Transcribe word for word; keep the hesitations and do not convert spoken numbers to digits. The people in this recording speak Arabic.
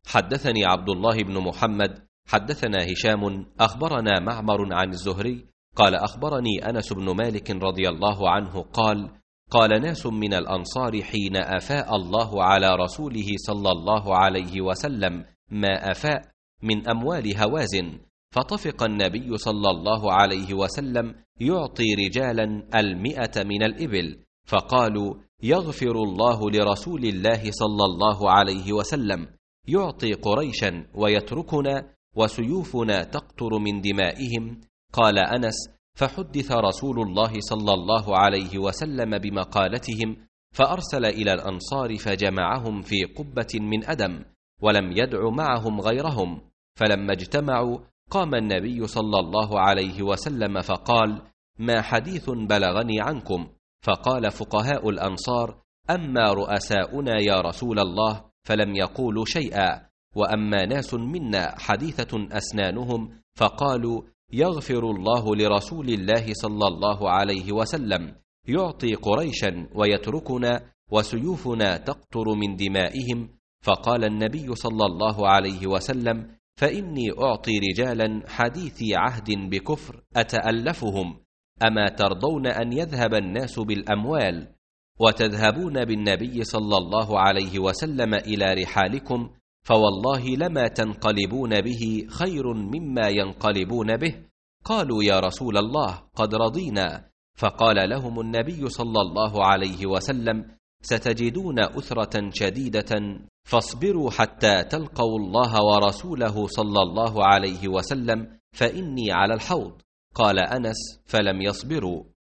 حدثني عبد الله بن محمد حدثنا هشام أخبرنا معمر عن الزهري قال أخبرني أنس بن مالك رضي الله عنه قال قال ناس من الأنصار حين أفاء الله على رسوله صلى الله عليه وسلم ما أفاء من أموال هوازن، فطفق النبي صلى الله عليه وسلم يعطي رجالا المئة من الإبل، فقالوا يغفر الله لرسول الله صلى الله عليه وسلم، يعطي قريشا ويتركنا وسيوفنا تقطر من دمائهم. قال أنس فحدث رسول الله صلى الله عليه وسلم بمقالتهم، فأرسل إلى الأنصار فجمعهم في قبة من أدم، ولم يدع معهم غيرهم، فلما اجتمعوا قام النبي صلى الله عليه وسلم فقال ما حديث بلغني عنكم؟ فقال فقهاء الأنصار أما رؤساؤنا يا رسول الله فلم يقولوا شيئا، وأما ناس منا حديثة أسنانهم فقالوا يغفر الله لرسول الله صلى الله عليه وسلم، يعطي قريشا ويتركنا وسيوفنا تقطر من دمائهم. فقال النبي صلى الله عليه وسلم فإني أعطي رجالا حديثي عهد بكفر أتألفهم، أما ترضون أن يذهب الناس بالأموال وتذهبون بالنبي صلى الله عليه وسلم إلى رحالكم، فوالله لما تنقلبون به خير مما ينقلبون به. قالوا يا رسول الله قد رضينا. فقال لهم النبي صلى الله عليه وسلم ستجدون أثرة شديدة، فاصبروا حتى تلقوا الله ورسوله صلى الله عليه وسلم، فإني على الحوض. قال أنس فلم يصبروا.